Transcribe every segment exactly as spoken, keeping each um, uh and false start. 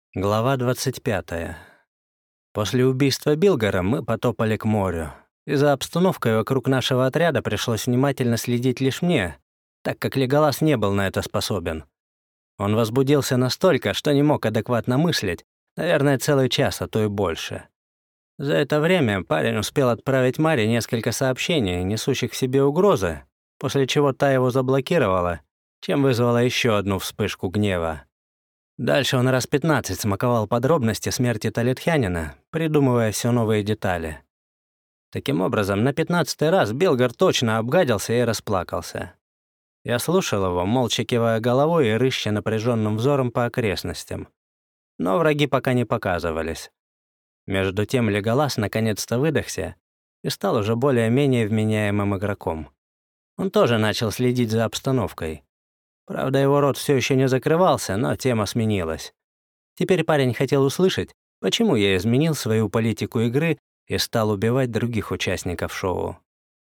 Глава двадцать пятая. После убийства Билгера мы потопали к морю. И за обстановкой вокруг нашего отряда пришлось внимательно следить лишь мне, так как Леголас не был на это способен. Он возбудился настолько, что не мог адекватно мыслить, наверное, целый час, а то и больше. За это время парень успел отправить Маре несколько сообщений, несущих в себе угрозы, после чего та его заблокировала, чем вызвала еще одну вспышку гнева. Дальше он раз пятнадцать смаковал подробности смерти Талитхянина, придумывая все новые детали. Таким образом, на пятнадцатый раз Билгер точно обгадился и расплакался. Я слушал его, молча кивая головой и рыща напряженным взором по окрестностям. Но враги пока не показывались. Между тем Леголас наконец-то выдохся и стал уже более-менее вменяемым игроком. Он тоже начал следить за обстановкой. Правда, его рот все еще не закрывался, но тема сменилась. Теперь парень хотел услышать, почему я изменил свою политику игры и стал убивать других участников шоу.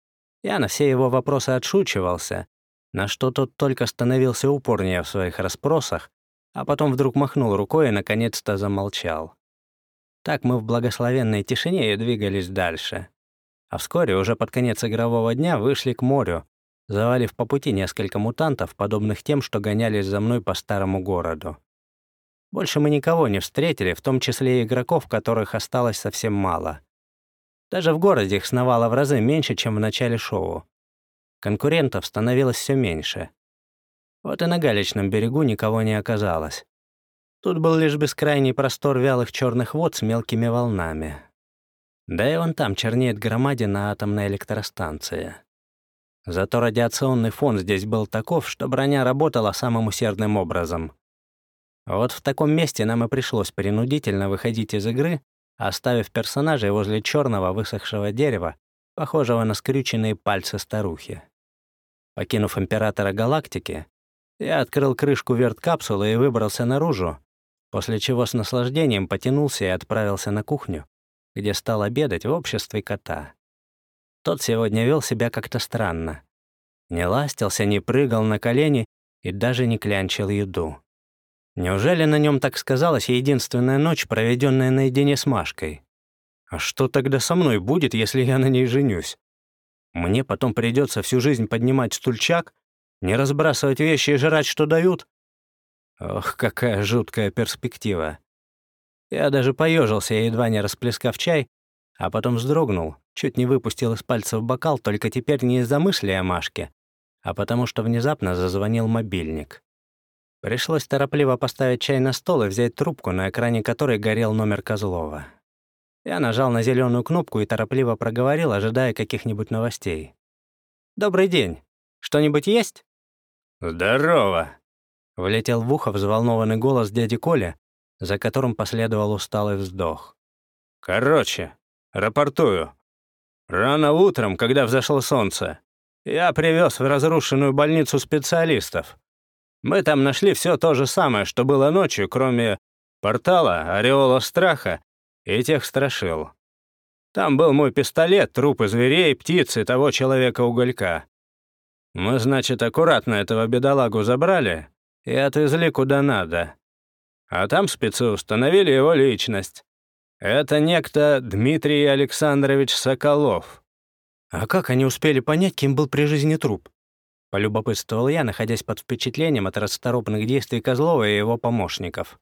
Я на все его вопросы отшучивался, на что тот только становился упорнее в своих расспросах, а потом вдруг махнул рукой и наконец-то замолчал. Так мы в благословенной тишине и двигались дальше. А вскоре, уже под конец игрового дня, вышли к морю, завалив по пути несколько мутантов, подобных тем, что гонялись за мной по старому городу. Больше мы никого не встретили, в том числе и игроков, которых осталось совсем мало. Даже в городе их сновало в разы меньше, чем в начале шоу. Конкурентов становилось все меньше. Вот и на Галечном берегу никого не оказалось. Тут был лишь бескрайний простор вялых черных вод с мелкими волнами. Да и вон там чернеет громадина атомной электростанции. Зато радиационный фон здесь был таков, что броня работала самым усердным образом. Вот в таком месте нам и пришлось принудительно выходить из игры, оставив персонажей возле черного высохшего дерева, похожего на скрюченные пальцы старухи. Покинув Императора Галактики, я открыл крышку верткапсулы и выбрался наружу, после чего с наслаждением потянулся и отправился на кухню, где стал обедать в обществе кота. Тот сегодня вел себя как-то странно. Не ластился, не прыгал на колени и даже не клянчил еду. Неужели на нем так сказалась единственная ночь, проведенная наедине с Машкой? А что тогда со мной будет, если я на ней женюсь? Мне потом придется всю жизнь поднимать стульчак, не разбрасывать вещи и жрать, что дают? Ох, какая жуткая перспектива. Я даже поежился, едва не расплескав чай, а потом вздрогнул, чуть не выпустил из пальцев бокал, только теперь не из-за мысли о Машке, а потому что внезапно зазвонил мобильник. Пришлось торопливо поставить чай на стол и взять трубку, на экране которой горел номер Козлова. Я нажал на зеленую кнопку и торопливо проговорил, ожидая каких-нибудь новостей. «Добрый день. Что-нибудь есть?» «Здорово!» — влетел в ухо взволнованный голос дяди Коля, за которым последовал усталый вздох. «Короче, рапортую. Рано утром, когда взошло солнце, я привез в разрушенную больницу специалистов. Мы там нашли все то же самое, что было ночью, кроме портала, ореола страха и тех страшил. Там был мой пистолет, трупы зверей, птиц и того человека-уголька. Мы, значит, аккуратно этого бедолагу забрали и отвезли куда надо. А там спецы установили его личность. Это некто Дмитрий Александрович Соколов». «А как они успели понять, кем был при жизни труп?» — полюбопытствовал я, находясь под впечатлением от расторопных действий Козлова и его помощников.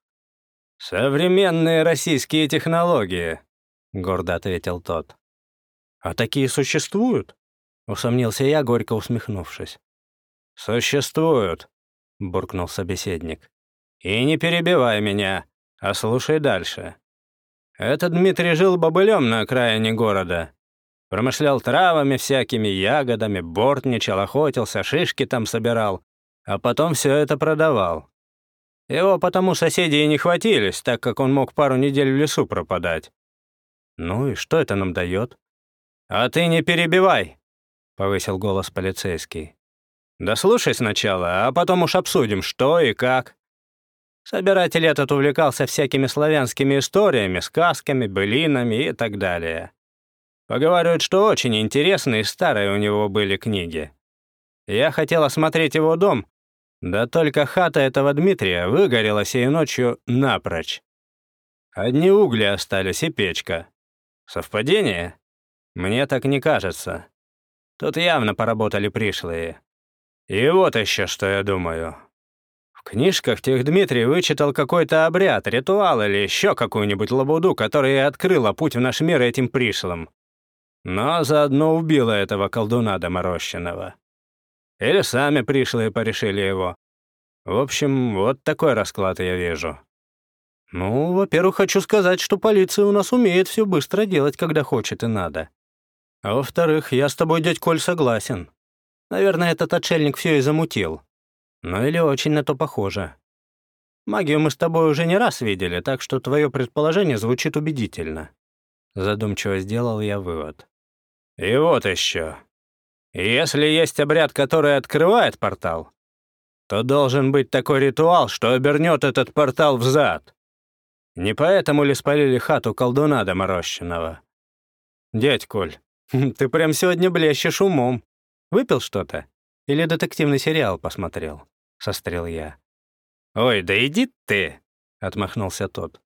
«Современные российские технологии», — гордо ответил тот. «А такие существуют?» — усомнился я, горько усмехнувшись. «Существуют», — буркнул собеседник. «И не перебивай меня, а слушай дальше. Этот Дмитрий жил бобылем на окраине города. Промышлял травами всякими, ягодами, бортничал, охотился, шишки там собирал, а потом все это продавал. Его потому соседи и не хватились, так как он мог пару недель в лесу пропадать». «Ну и что это нам дает?» «А ты не перебивай», — повысил голос полицейский. «Да слушай сначала, а потом уж обсудим, что и как». Собиратель этот увлекался всякими славянскими историями, сказками, былинами и так далее. Поговаривают, что очень интересные и старые у него были книги. Я хотел осмотреть его дом, да только хата этого Дмитрия выгорела сей ночью напрочь. Одни угли остались и печка. Совпадение? Мне так не кажется. Тут явно поработали пришлые. И вот еще что я думаю. В книжках тех Дмитрий вычитал какой-то обряд, ритуал или еще какую-нибудь лабуду, которая и открыла путь в наш мир этим пришлым. Но заодно убила этого колдуна доморощенного. Или сами пришлые порешили его. В общем, вот такой расклад я вижу. Ну, во-первых, хочу сказать, что полиция у нас умеет все быстро делать, когда хочет и надо. А во-вторых, я с тобой, дядь Коль, согласен. Наверное, этот отшельник все и замутил. Ну или очень на то похоже. Магию мы с тобой уже не раз видели, так что твое предположение звучит убедительно. Задумчиво сделал я вывод. И вот еще. Если есть обряд, который открывает портал, то должен быть такой ритуал, что обернет этот портал взад. Не поэтому ли спалили хату колдуна доморощенного? Дядь Коль, ты прям сегодня блещешь умом. Выпил что-то? Или детективный сериал посмотрел?» — сострил я. «Ой, да иди ты!» — отмахнулся тот.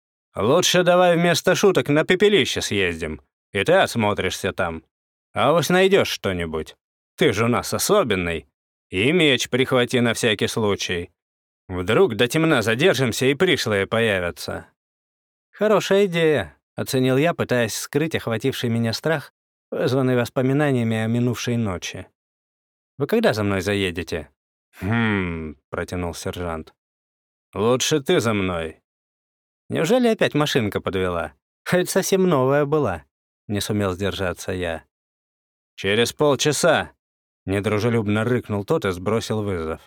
«Лучше давай вместо шуток на пепелище съездим, и ты осмотришься там. А уж найдешь что-нибудь. Ты же у нас особенный. И меч прихвати на всякий случай. Вдруг до темна задержимся, и пришлые появятся». «Хорошая идея», — оценил я, пытаясь скрыть охвативший меня страх, вызванный воспоминаниями о минувшей ночи. «Вы когда за мной заедете?» «Хм...» — протянул сержант. «Лучше ты за мной». «Неужели опять машинка подвела? А ведь совсем новая была», — не сумел сдержаться я. «Через полчаса», — недружелюбно рыкнул тот и сбросил вызов.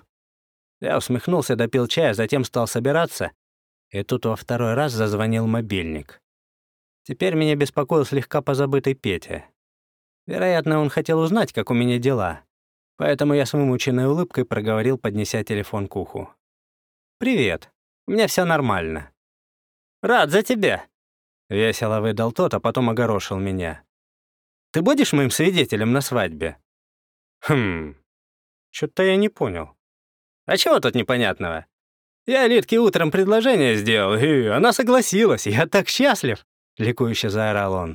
Я усмехнулся, допил чая, затем стал собираться, и тут во второй раз зазвонил мобильник. Теперь меня беспокоил слегка позабытый Петя. Вероятно, он хотел узнать, как у меня дела, поэтому я с вымученной улыбкой проговорил, поднеся телефон к уху. «Привет. У меня все нормально». «Рад за тебя», — весело выдал тот, а потом огорошил меня. «Ты будешь моим свидетелем на свадьбе?» «Хм... Чё-то я не понял». «А чего тут непонятного? Я Литке утром предложение сделал, и она согласилась. Я так счастлив!» — ликующе заорал он.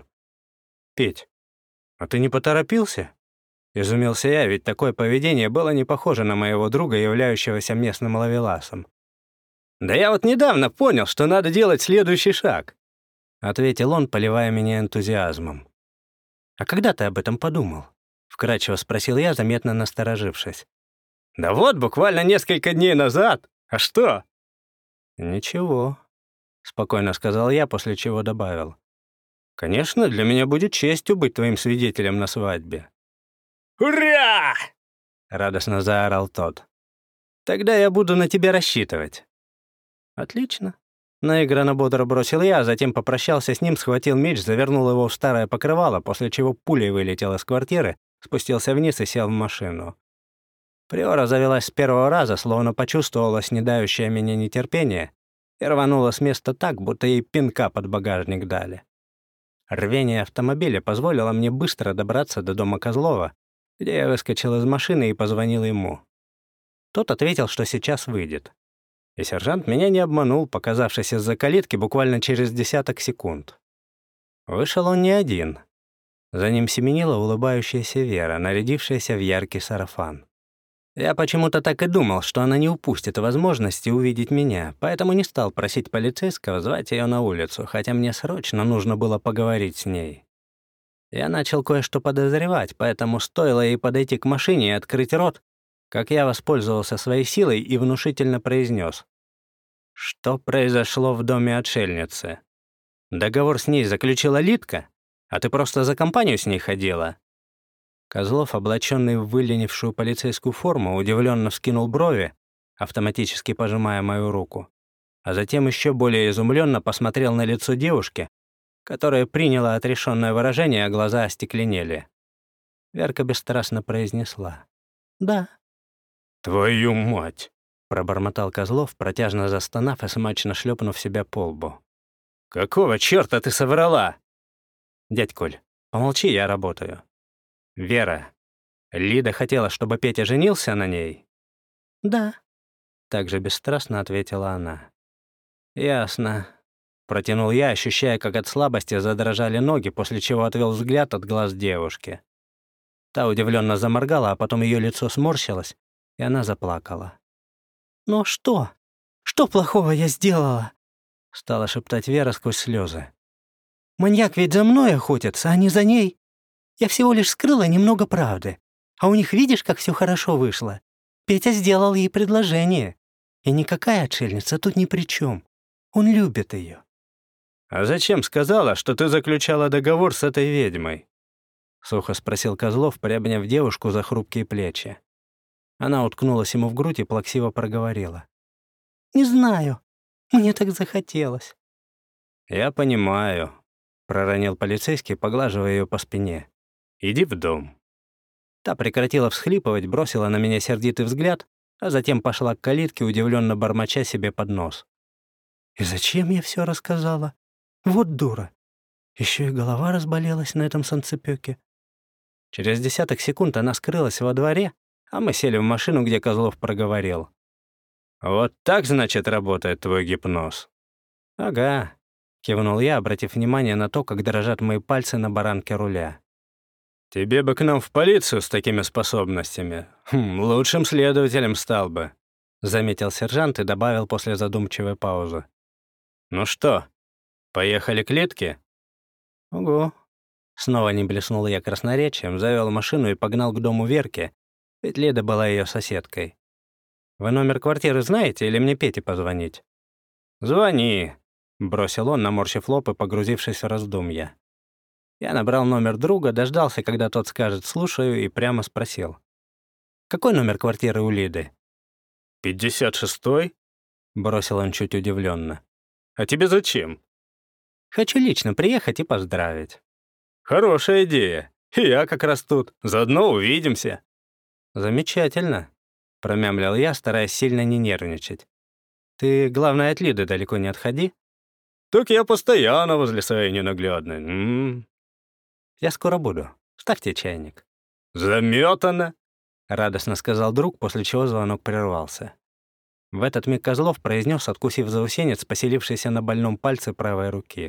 «Петь, а ты не поторопился?» Изумился я, ведь такое поведение было не похоже на моего друга, являющегося местным ловеласом. «Да я вот недавно понял, что надо делать следующий шаг», — ответил он, поливая меня энтузиазмом. «А когда ты об этом подумал?» — вкратчиво спросил я, заметно насторожившись. «Да вот, буквально несколько дней назад. А что?» «Ничего», — спокойно сказал я, после чего добавил. «Конечно, для меня будет честью быть твоим свидетелем на свадьбе». «Ура!» — радостно заорал тот. «Тогда я буду на тебя рассчитывать». «Отлично». Наигранно бодро бросил я, а затем попрощался с ним, схватил меч, завернул его в старое покрывало, после чего пулей вылетел из квартиры, спустился вниз и сел в машину. Приора завелась с первого раза, словно почувствовала снедающее меня нетерпение, и рванула с места так, будто ей пинка под багажник дали. Рвение автомобиля позволило мне быстро добраться до дома Козлова, где я выскочил из машины и позвонил ему. Тот ответил, что сейчас выйдет. И сержант меня не обманул, показавшись из-за калитки буквально через десяток секунд. Вышел он не один. За ним семенила улыбающаяся Вера, нарядившаяся в яркий сарафан. Я почему-то так и думал, что она не упустит возможности увидеть меня, поэтому не стал просить полицейского звать ее на улицу, хотя мне срочно нужно было поговорить с ней. Я начал кое-что подозревать, поэтому стоило ей подойти к машине и открыть рот, как я воспользовался своей силой и внушительно произнес: «Что произошло в доме отшельницы? Договор с ней заключила Литка, а ты просто за компанию с ней ходила?» Козлов, облаченный в выленившую полицейскую форму, удивленно вскинул брови, автоматически пожимая мою руку, а затем еще более изумленно посмотрел на лицо девушки, которая приняла отрешенное выражение, а глаза остекленели. Верка бесстрастно произнесла: «Да». «Твою мать!» — пробормотал Козлов, протяжно застонав и смачно шлепнув себя по лбу. «Какого черта ты соврала?» «Дядь Коль, помолчи, я работаю». «Вера, Лида хотела, чтобы Петя женился на ней?» «Да», — также бесстрастно ответила она. «Ясно. Протянул я, ощущая, как от слабости задрожали ноги, после чего отвел взгляд от глаз девушки. Та удивленно заморгала, а потом ее лицо сморщилось, и она заплакала. «Ну что? Что плохого я сделала?» — стала шептать Вера сквозь слезы. «Маньяк ведь за мной охотится, а не за ней. Я всего лишь скрыла немного правды. А у них видишь, как все хорошо вышло? Петя сделал ей предложение. И никакая отшельница тут ни при чем. Он любит ее». «А зачем сказала, что ты заключала договор с этой ведьмой?» — сухо спросил Козлов, приобняв девушку за хрупкие плечи. Она уткнулась ему в грудь и плаксиво проговорила. «Не знаю. Мне так захотелось». «Я понимаю», — проронил полицейский, поглаживая ее по спине. «Иди в дом». Та прекратила всхлипывать, бросила на меня сердитый взгляд, а затем пошла к калитке, удивленно бормоча себе под нос. «И зачем я все рассказала? Вот дура. Еще и голова разболелась на этом санцепёке». Через десяток секунд она скрылась во дворе, а мы сели в машину, где Козлов проговорил. «Вот так, значит, работает твой гипноз?» «Ага», — кивнул я, обратив внимание на то, как дрожат мои пальцы на баранке руля. «Тебе бы к нам в полицию с такими способностями. Хм, лучшим следователем стал бы», — заметил сержант и добавил после задумчивой паузы. «Ну что, поехали к Литке?» «Ого». Снова не блеснул я красноречием, завел машину и погнал к дому Верки, ведь Лида была ее соседкой. «Вы номер квартиры знаете или мне Пете позвонить?» «Звони», — бросил он, наморщив лоб и погрузившись в раздумья. Я набрал номер друга, дождался, когда тот скажет «слушаю», и прямо спросил. «Какой номер квартиры у Лиды?» «пятьдесят шестой?» — бросил он чуть удивленно. «А тебе зачем?» «Хочу лично приехать и поздравить». «Хорошая идея. И я как раз тут. Заодно увидимся». «Замечательно», — промямлил я, стараясь сильно не нервничать. «Ты, главное, от Лиды далеко не отходи». «Так я постоянно возле своей ненаглядной. М-м-м». «Я скоро буду. Ставьте чайник». «Заметано», — радостно сказал друг, после чего звонок прервался. В этот миг Козлов произнес, откусив заусенец, поселившийся на больном пальце правой руки.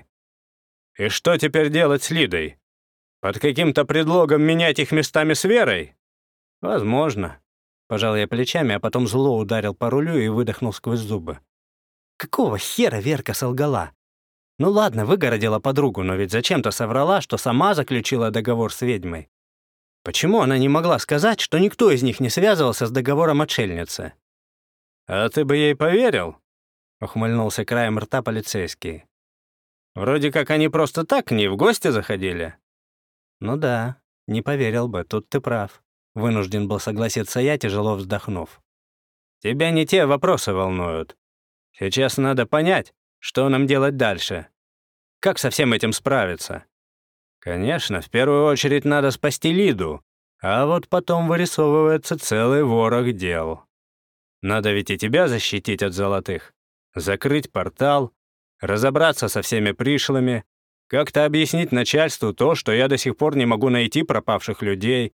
«И что теперь делать с Лидой? Под каким-то предлогом менять их местами с Верой?» «Возможно». Пожал я плечами, а потом зло ударил по рулю и выдохнул сквозь зубы. «Какого хера Верка солгала? Ну ладно, выгородила подругу, но ведь зачем-то соврала, что сама заключила договор с ведьмой. Почему она не могла сказать, что никто из них не связывался с договором отшельницы?» «А ты бы ей поверил?» — ухмыльнулся краем рта полицейский. «Вроде как они просто так к ней в гости заходили». «Ну да, не поверил бы, тут ты прав», — вынужден был согласиться я, тяжело вздохнув. «Тебя не те вопросы волнуют. Сейчас надо понять, что нам делать дальше. Как со всем этим справиться? Конечно, в первую очередь надо спасти Лиду, а вот потом вырисовывается целый ворох дел. Надо ведь и тебя защитить от золотых, закрыть портал, разобраться со всеми пришлыми, как-то объяснить начальству то, что я до сих пор не могу найти пропавших людей.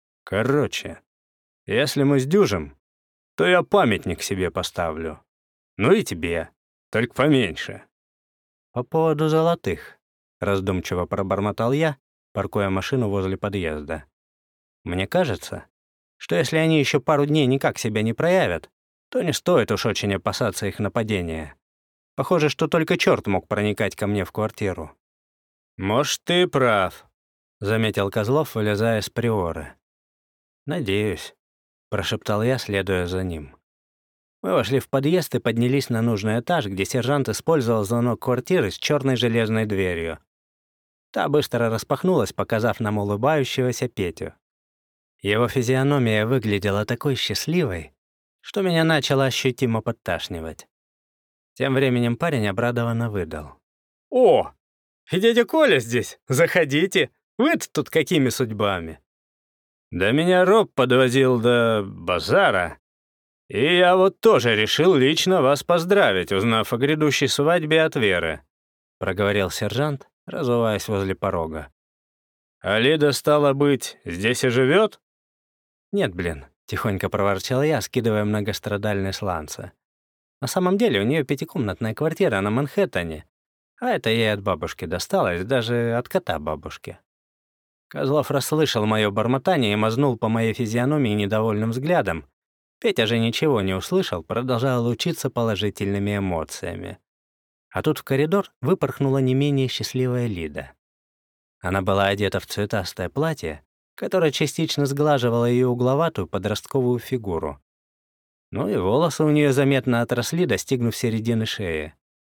Короче, если мы сдюжим, то я памятник себе поставлю. Ну и тебе, только поменьше». «По поводу золотых», — раздумчиво пробормотал я, паркуя машину возле подъезда. «Мне кажется, что если они еще пару дней никак себя не проявят, то не стоит уж очень опасаться их нападения. Похоже, что только черт мог проникать ко мне в квартиру». «Может, ты прав», — заметил Козлов, вылезая с приоры. «Надеюсь», — прошептал я, следуя за ним. Мы вошли в подъезд и поднялись на нужный этаж, где сержант использовал звонок квартиры с черной железной дверью. Та быстро распахнулась, показав нам улыбающегося Петю. Его физиономия выглядела такой счастливой, что меня начало ощутимо подташнивать. Тем временем парень обрадованно выдал. «О, и дядя Коля здесь. Заходите. Вы-то тут какими судьбами?» «Да меня Роб подвозил до базара. И я вот тоже решил лично вас поздравить, узнав о грядущей свадьбе от Веры», — проговорил сержант, разуваясь возле порога. «А Лида, стало быть, здесь и живет?» «Нет, блин», — тихонько проворчал я, скидывая многострадальные сланцы. «На самом деле у нее пятикомнатная квартира на Манхэттене, А это ей от бабушки досталось, даже от кота бабушки. Козлов расслышал мое бормотание и мазнул по моей физиономии недовольным взглядом. Петя же ничего не услышал, продолжал лучиться положительными эмоциями. А тут в коридор выпорхнула не менее счастливая Лида. Она была одета в цветастое платье, которое частично сглаживало ее угловатую подростковую фигуру. Ну и волосы у нее заметно отросли, достигнув середины шеи.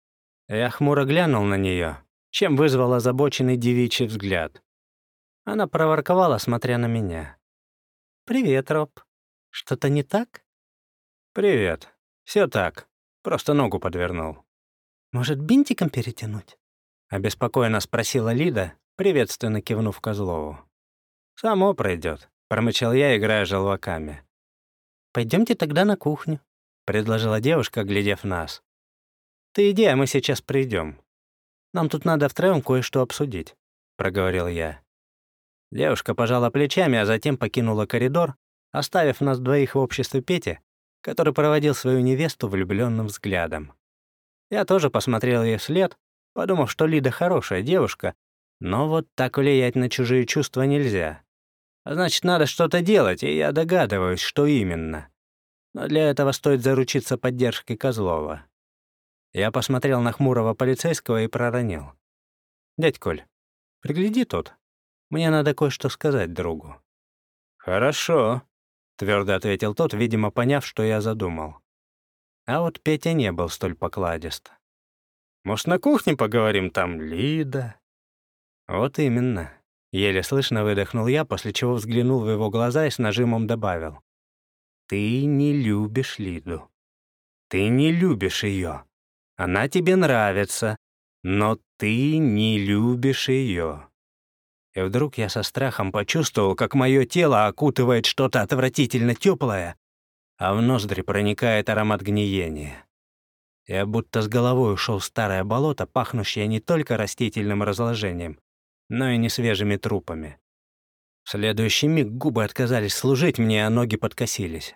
Я хмуро глянул на нее, чем вызвал озабоченный девичий взгляд. Она проворковала, смотря на меня. «Привет, Роб. Что-то не так?» «Привет. Все так. Просто ногу подвернул». «Может, бинтиком перетянуть?» — обеспокоенно спросила Лида, приветственно кивнув Козлову. «Само пройдет», — промычал я, играя желваками. «Пойдемте тогда на кухню», — предложила девушка, глядев нас. «Ты иди, а мы сейчас придем. Нам тут надо втроем кое-что обсудить», — проговорил я. Девушка пожала плечами, а затем покинула коридор, оставив нас двоих в обществе Пети, который проводил свою невесту влюбленным взглядом. Я тоже посмотрел ей вслед, подумав, что Лида хорошая девушка, но вот так влиять на чужие чувства нельзя. А значит, надо что-то делать, и я догадываюсь, что именно. Но для этого стоит заручиться поддержкой Козлова. Я посмотрел на хмурого полицейского и проронил. «Дядь Коль, пригляди тут. Мне надо кое-что сказать другу». «Хорошо», — твердо ответил тот, видимо, поняв, что я задумал. А вот Петя не был столь покладист. «Может, на кухне поговорим, там Лида?» «Вот именно». Еле слышно выдохнул я, после чего взглянул в его глаза и с нажимом добавил. «Ты не любишь Лиду. Ты не любишь ее. Она тебе нравится, но ты не любишь ее». И вдруг я со страхом почувствовал, как мое тело окутывает что-то отвратительно теплое, а в ноздри проникает аромат гниения. Я будто с головой ушел в старое болото, пахнущее не только растительным разложением, но и несвежими трупами. В следующий миг губы отказались служить мне, а ноги подкосились.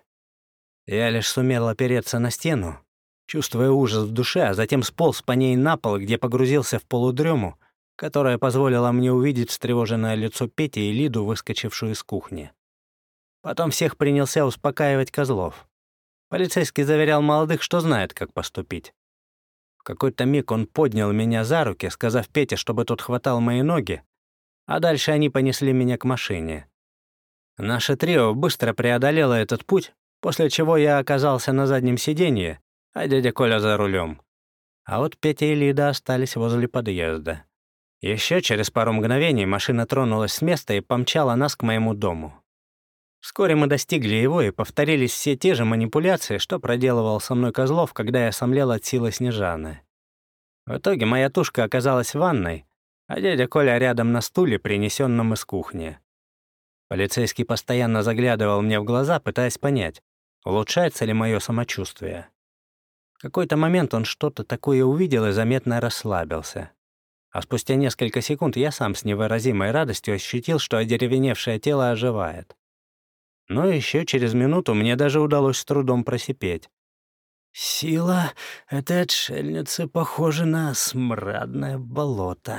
Я лишь сумел опереться на стену, чувствуя ужас в душе, а затем сполз по ней на пол, где погрузился в полудрему, которая позволила мне увидеть встревоженное лицо Пети и Лиду, выскочившую из кухни. Потом всех принялся успокаивать Козлов. Полицейский заверял молодых, что знает, как поступить. В какой-то миг он поднял меня за руки, сказав Пете, чтобы тот хватал мои ноги, а дальше они понесли меня к машине. Наше трио быстро преодолело этот путь, после чего я оказался на заднем сиденье, а дядя Коля за рулем. А вот Петя и Лида остались возле подъезда. Еще через пару мгновений машина тронулась с места и помчала нас к моему дому. Вскоре мы достигли его, и повторились все те же манипуляции, что проделывал со мной Козлов, когда я сомлел от силы Снежаны. В итоге моя тушка оказалась в ванной, а дядя Коля рядом на стуле, принесенном из кухни. Полицейский постоянно заглядывал мне в глаза, пытаясь понять, улучшается ли мое самочувствие. В какой-то момент он что-то такое увидел и заметно расслабился. А спустя несколько секунд я сам с невыразимой радостью ощутил, что одеревеневшее тело оживает. Но еще через минуту мне даже удалось с трудом просипеть. «Сила этой отшельницы похожа на смрадное болото».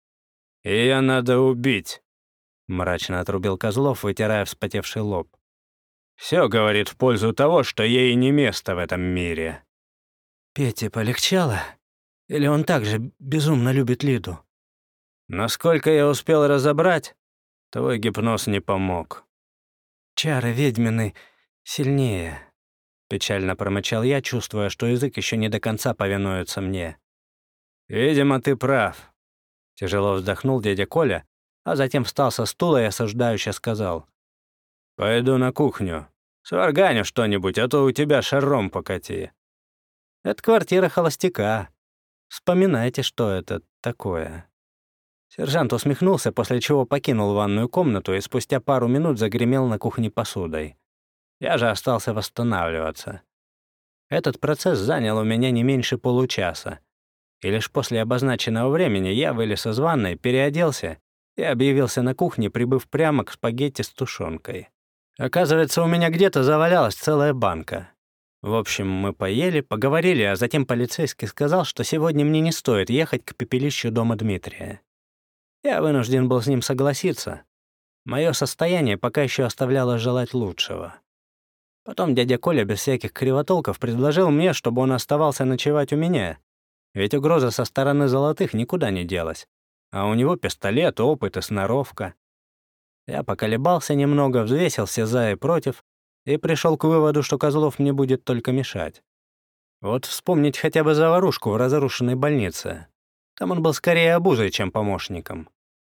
«Ее надо убить», — мрачно отрубил Козлов, вытирая вспотевший лоб. «Все говорит в пользу того, что ей не место в этом мире». «Пете полегчало? Или он также безумно любит Лиду?» «Насколько я успел разобрать, твой гипноз не помог». «Чары ведьмины сильнее», — печально промычал я, чувствуя, что язык еще не до конца повинуется мне. «Видимо, ты прав», — тяжело вздохнул дядя Коля, а затем встал со стула и осуждающе сказал. «Пойду на кухню. Сварганю что-нибудь, а то у тебя шаром покати». «Это квартира холостяка. Вспоминайте, что это такое». Сержант усмехнулся, после чего покинул ванную комнату и спустя пару минут загремел на кухне посудой. Я же остался восстанавливаться. Этот процесс занял у меня не меньше получаса. И лишь после обозначенного времени я вылез из ванной, переоделся и объявился на кухне, прибыв прямо к спагетти с тушенкой. Оказывается, у меня где-то завалялась целая банка. В общем, мы поели, поговорили, а затем полицейский сказал, что сегодня мне не стоит ехать к пепелищу дома Дмитрия. Я вынужден был с ним согласиться. Мое состояние пока еще оставляло желать лучшего. Потом дядя Коля без всяких кривотолков предложил мне, чтобы он оставался ночевать у меня, ведь угроза со стороны золотых никуда не делась, а у него пистолет, опыт и сноровка. Я поколебался немного, взвесил все «за» и «против» и пришел к выводу, что Козлов мне будет только мешать. Вот вспомнить хотя бы заварушку в разрушенной больнице. Там он был скорее обузой, чем помощником.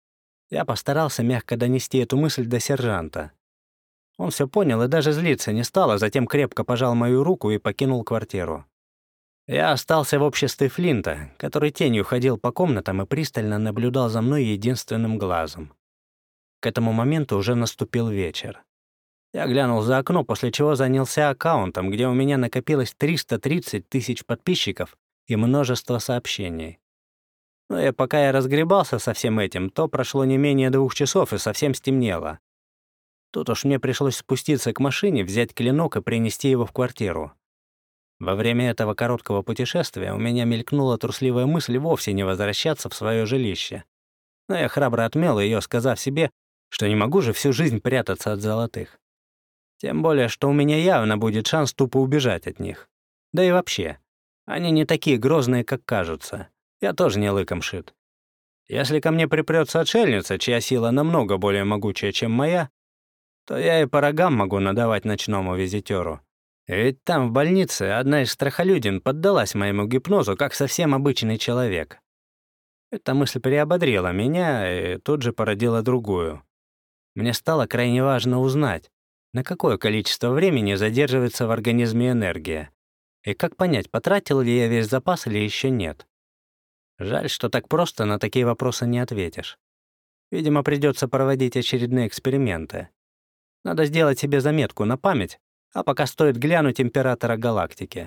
Я постарался мягко донести эту мысль до сержанта. Он все понял и даже злиться не стал, а затем крепко пожал мою руку и покинул квартиру. Я остался в обществе Флинта, который тенью ходил по комнатам и пристально наблюдал за мной единственным глазом. К этому моменту уже наступил вечер. Я глянул за окно, после чего занялся аккаунтом, где у меня накопилось триста тридцать тысяч подписчиков и множество сообщений. Но и пока я разгребался со всем этим, то прошло не менее двух часов и совсем стемнело. Тут уж мне пришлось спуститься к машине, взять клинок и принести его в квартиру. Во время этого короткого путешествия у меня мелькнула трусливая мысль вовсе не возвращаться в свое жилище. Но я храбро отмел ее, сказав себе, что не могу же всю жизнь прятаться от золотых. Тем более, что у меня явно будет шанс тупо убежать от них. Да и вообще, они не такие грозные, как кажутся. Я тоже не лыком шит. Если ко мне припрется отшельница, чья сила намного более могучая, чем моя, то я и по рогам могу надавать ночному визитеру. Ведь там, в больнице, одна из страхолюдин поддалась моему гипнозу, как совсем обычный человек. Эта мысль приободрила меня и тут же породила другую. Мне стало крайне важно узнать, на какое количество времени задерживается в организме энергия, и как понять, потратил ли я весь запас или еще нет. Жаль, что так просто на такие вопросы не ответишь. Видимо, придется проводить очередные эксперименты. Надо сделать себе заметку на память, а пока стоит глянуть императора галактики.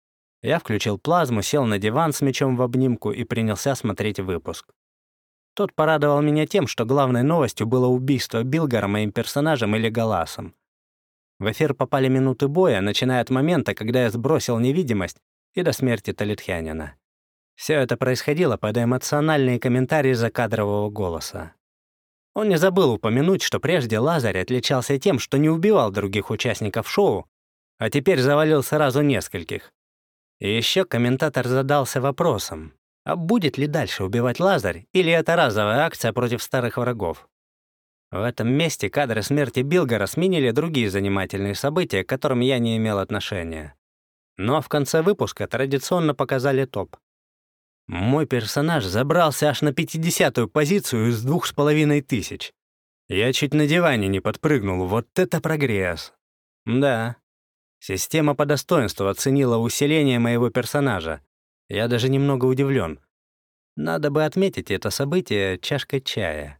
Я включил плазму, сел на диван с мечом в обнимку и принялся смотреть выпуск. Тот порадовал меня тем, что главной новостью было убийство Билгара моим персонажем или Галасом. В эфир попали минуты боя, начиная от момента, когда я сбросил невидимость, и до смерти Талитхянина. Все это происходило под эмоциональные комментарии закадрового голоса. Он не забыл упомянуть, что прежде Лазарь отличался тем, что не убивал других участников шоу, а теперь завалил сразу нескольких. И еще комментатор задался вопросом, а будет ли дальше убивать Лазарь, или это разовая акция против старых врагов? В этом месте кадры смерти Билгара сменили другие занимательные события, к которым я не имел отношения. Но в конце выпуска традиционно показали топ. Мой персонаж забрался аж на пятидесятую позицию из двух с половиной тысяч. Я чуть на диване не подпрыгнул, вот это прогресс. Да, система по достоинству оценила усиление моего персонажа. Я даже немного удивлен. Надо бы отметить это событие чашкой чая.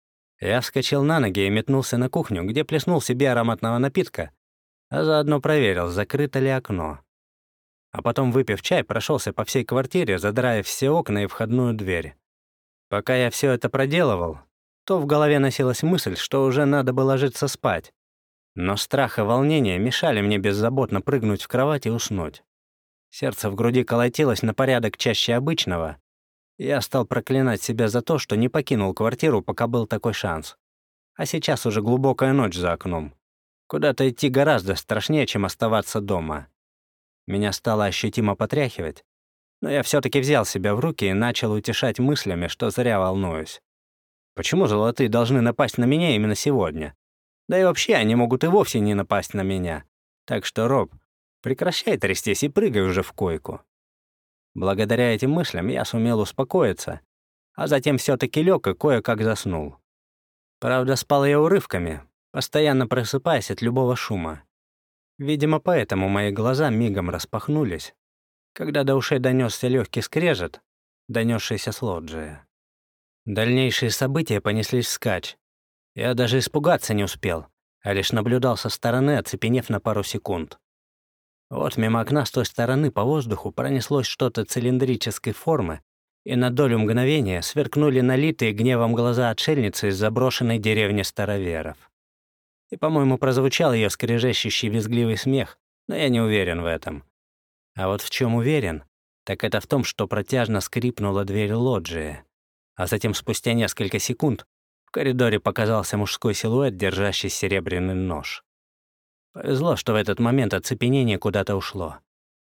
Я вскочил на ноги и метнулся на кухню, где плеснул себе ароматного напитка, а заодно проверил, закрыто ли окно. А потом, выпив чай, прошелся по всей квартире, задраив все окна и входную дверь. Пока я все это проделывал, то в голове носилась мысль, что уже надо бы ложиться спать. Но страх и волнение мешали мне беззаботно прыгнуть в кровать и уснуть. Сердце в груди колотилось на порядок чаще обычного. Я стал проклинать себя за то, что не покинул квартиру, пока был такой шанс. А сейчас уже глубокая ночь за окном. Куда-то идти гораздо страшнее, чем оставаться дома. Меня стало ощутимо потряхивать, но я все-таки взял себя в руки и начал утешать мыслями, что зря волнуюсь. Почему золотые должны напасть на меня именно сегодня? Да и вообще они могут и вовсе не напасть на меня. Так что, Роб, прекращай трястись и прыгай уже в койку. Благодаря этим мыслям я сумел успокоиться, а затем все-таки лег и кое-как заснул. Правда, спал я урывками, постоянно просыпаясь от любого шума. Видимо, поэтому мои глаза мигом распахнулись, когда до ушей донесся легкий скрежет, донесшийся с лоджии. Дальнейшие события понеслись вскачь. Я даже испугаться не успел, а лишь наблюдал со стороны, оцепенев на пару секунд. Вот мимо окна с той стороны по воздуху пронеслось что-то цилиндрической формы, и на долю мгновения сверкнули налитые гневом глаза отшельницы из заброшенной деревни староверов. И, по-моему, прозвучал ее скрежещущий визгливый смех, но я не уверен в этом. А вот в чем уверен, так это в том, что протяжно скрипнула дверь лоджии, а затем спустя несколько секунд в коридоре показался мужской силуэт, держащий серебряный нож. Повезло, что в этот момент оцепенение куда-то ушло.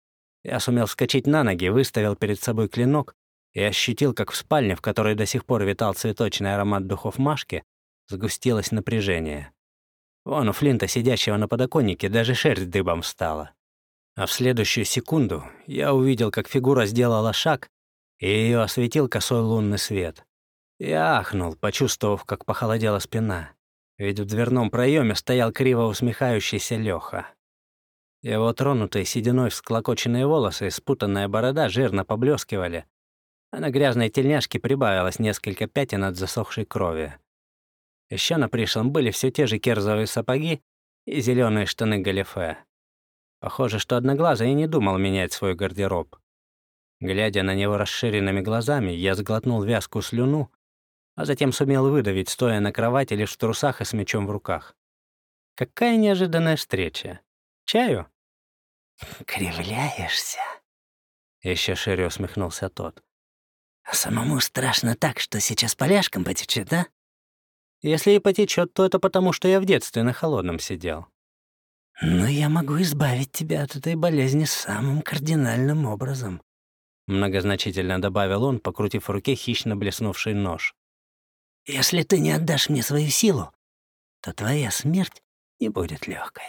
Я сумел вскочить на ноги, выставил перед собой клинок и ощутил, как в спальне, в которой до сих пор витал цветочный аромат духов Машки, сгустилось напряжение. Вон у Флинта, сидящего на подоконнике, даже шерсть дыбом встала. А в следующую секунду я увидел, как фигура сделала шаг, и ее осветил косой лунный свет. Я ахнул, почувствовав, как похолодела спина, ведь в дверном проеме стоял криво усмехающийся Лёха. Его тронутые сединой всклокоченные волосы и спутанная борода жирно поблескивали, а на грязной тельняшке прибавилось несколько пятен от засохшей крови. Еще на пришлом были все те же керзовые сапоги и зеленые штаны галифе. Похоже, что Одноглазый и не думал менять свой гардероб. Глядя на него расширенными глазами, я сглотнул вязкую слюну, а затем сумел выдавить, стоя на кровати лишь в трусах и с мечом в руках. Какая неожиданная встреча. Чаю? «Кривляешься?» Еще шире усмехнулся тот. «А самому страшно так, что сейчас поляшком потечет, да?» Если и потечет, то это потому, что я в детстве на холодном сидел. «Но я могу избавить тебя от этой болезни самым кардинальным образом», многозначительно добавил он, покрутив в руке хищно блеснувший нож. «Если ты не отдашь мне свою силу, то твоя смерть не будет легкой».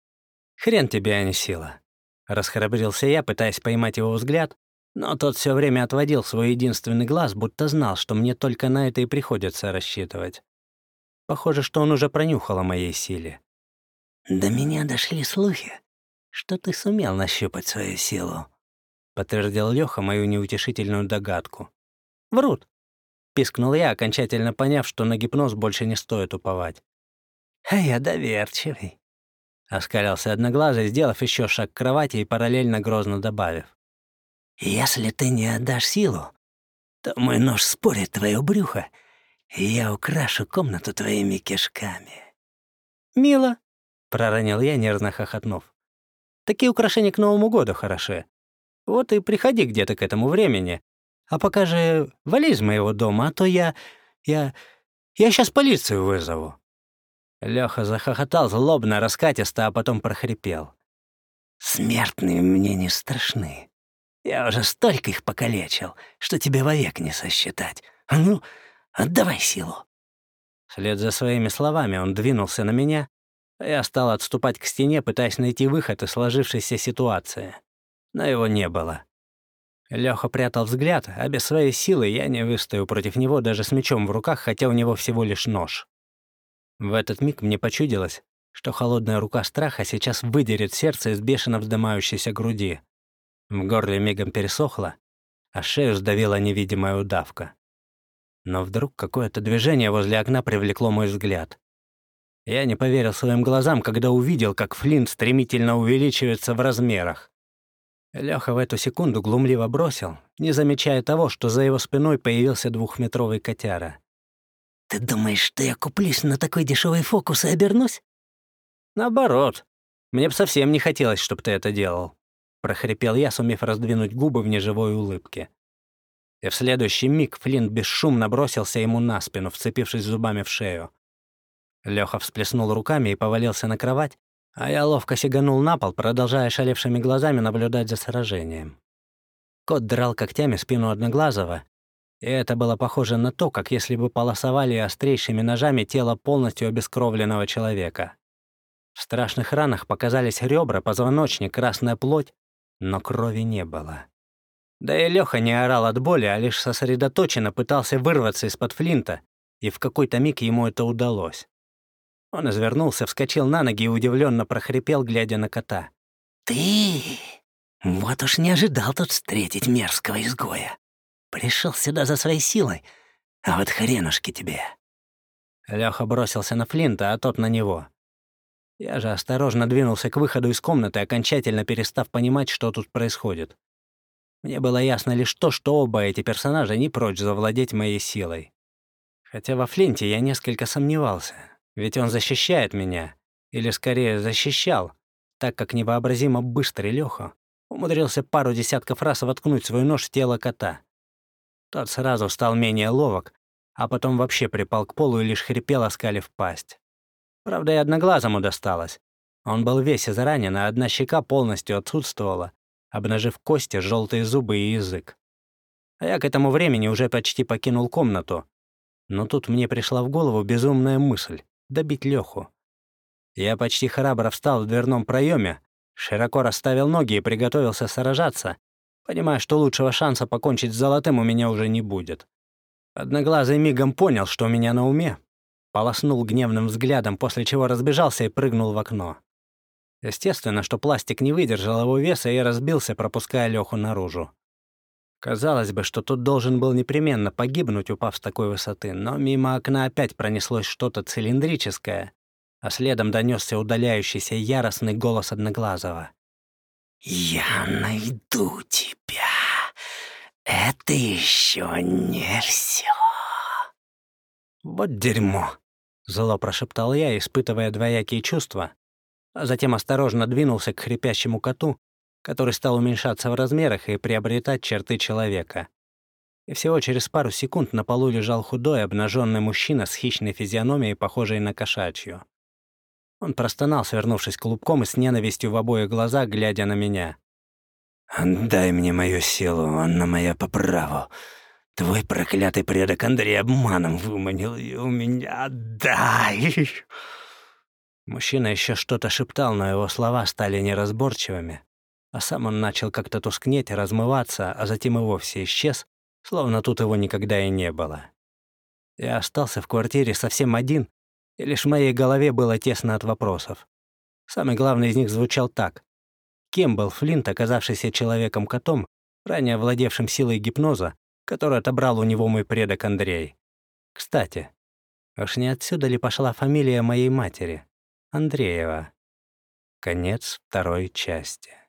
«Хрен тебе, а не сила», — расхрабрился я, пытаясь поймать его взгляд, но тот все время отводил свой единственный глаз, будто знал, что мне только на это и приходится рассчитывать. Похоже, что он уже пронюхал о моей силе. «До меня дошли слухи, что ты сумел нащупать свою силу», — подтвердил Лёха мою неутешительную догадку. «Врут», — пискнул я, окончательно поняв, что на гипноз больше не стоит уповать. «А я доверчивый», — оскалился Одноглазый, сделав еще шаг к кровати и параллельно грозно добавив. «Если ты не отдашь силу, то мой нож спорит твое брюхо, и я украшу комнату твоими кишками». «Мило», — проронил я, нервно хохотнув. «Такие украшения к Новому году хороши. Вот и приходи где-то к этому времени. А пока же вали из моего дома, а то я... я... я сейчас полицию вызову». Лёха захохотал злобно, раскатисто, а потом прохрипел. «Смертные мне не страшны. Я уже столько их покалечил, что тебе вовек не сосчитать. А ну, отдавай силу». Вслед за своими словами он двинулся на меня, а я стал отступать к стене, пытаясь найти выход из сложившейся ситуации. Но его не было. Лёха прятал взгляд, а без своей силы я не выстою против него даже с мечом в руках, хотя у него всего лишь нож. В этот миг мне почудилось, что холодная рука страха сейчас выдерет сердце из бешено вздымающейся груди. В горле мигом пересохло, а шею сдавила невидимая удавка. Но вдруг какое-то движение возле окна привлекло мой взгляд. Я не поверил своим глазам, когда увидел, как Флинт стремительно увеличивается в размерах. Лёха в эту секунду глумливо бросил, не замечая того, что за его спиной появился двухметровый котяра. «Ты думаешь, что я куплюсь на такой дешевый фокус и обернусь?» «Наоборот. Мне бы совсем не хотелось, чтобы ты это делал», — прохрипел я, сумев раздвинуть губы в неживой улыбке. И в следующий миг Флинт бесшумно бросился ему на спину, вцепившись зубами в шею. Лёха всплеснул руками и повалился на кровать, а я ловко сиганул на пол, продолжая шалевшими глазами наблюдать за сражением. Кот драл когтями спину Одноглазого, и это было похоже на то, как если бы полосовали острейшими ножами тело полностью обескровленного человека. В страшных ранах показались ребра, позвоночник, красная плоть, но крови не было. Да и Лёха не орал от боли, а лишь сосредоточенно пытался вырваться из-под Флинта, и в какой-то миг ему это удалось. Он извернулся, вскочил на ноги и удивленно прохрипел, глядя на кота. «Ты? Вот уж не ожидал тут встретить мерзкого изгоя. Пришел сюда за своей силой, а вот хренушки тебе». Лёха бросился на Флинта, а тот на него. Я же осторожно двинулся к выходу из комнаты, окончательно перестав понимать, что тут происходит. Мне было ясно лишь то, что оба эти персонажа не прочь завладеть моей силой. Хотя во Флинте я несколько сомневался, ведь он защищает меня, или скорее защищал, так как невообразимо быстрый Лёха умудрился пару десятков раз воткнуть свой нож в тело кота. Тот сразу стал менее ловок, а потом вообще припал к полу и лишь хрипел, оскалив пасть. Правда, и одноглазому досталось. Он был весь изранен, а одна щека полностью отсутствовала, обнажив кости, желтые зубы и язык. А я к этому времени уже почти покинул комнату. Но тут мне пришла в голову безумная мысль — добить Лёху. Я почти храбро встал в дверном проеме, широко расставил ноги и приготовился сражаться, понимая, что лучшего шанса покончить с золотым у меня уже не будет. Одноглазый мигом понял, что у меня на уме, полоснул гневным взглядом, после чего разбежался и прыгнул в окно. Естественно, что пластик не выдержал его веса и разбился, пропуская Лёху наружу. Казалось бы, что тот должен был непременно погибнуть, упав с такой высоты, но мимо окна опять пронеслось что-то цилиндрическое, а следом донесся удаляющийся яростный голос Одноглазого. «Я найду тебя. Это еще не все». «Вот дерьмо!» — зло прошептал я, испытывая двоякие чувства, а затем осторожно двинулся к хрипящему коту, который стал уменьшаться в размерах и приобретать черты человека. И всего через пару секунд на полу лежал худой, обнаженный мужчина с хищной физиономией, похожей на кошачью. Он простонал, свернувшись клубком и с ненавистью в обоих глазах, глядя на меня. «Отдай мне мою силу, она моя по праву. Твой проклятый предок Андрей обманом выманил ее у меня. Отдай!» Мужчина еще что-то шептал, но его слова стали неразборчивыми, а сам он начал как-то тускнеть, размываться, а затем и вовсе исчез, словно тут его никогда и не было. Я остался в квартире совсем один, и лишь в моей голове было тесно от вопросов. Самый главный из них звучал так. Кем был Флинт, оказавшийся человеком-котом, ранее владевшим силой гипноза, который отобрал у него мой предок Андрей? Кстати, уж не отсюда ли пошла фамилия моей матери? Андреева. Конец второй части.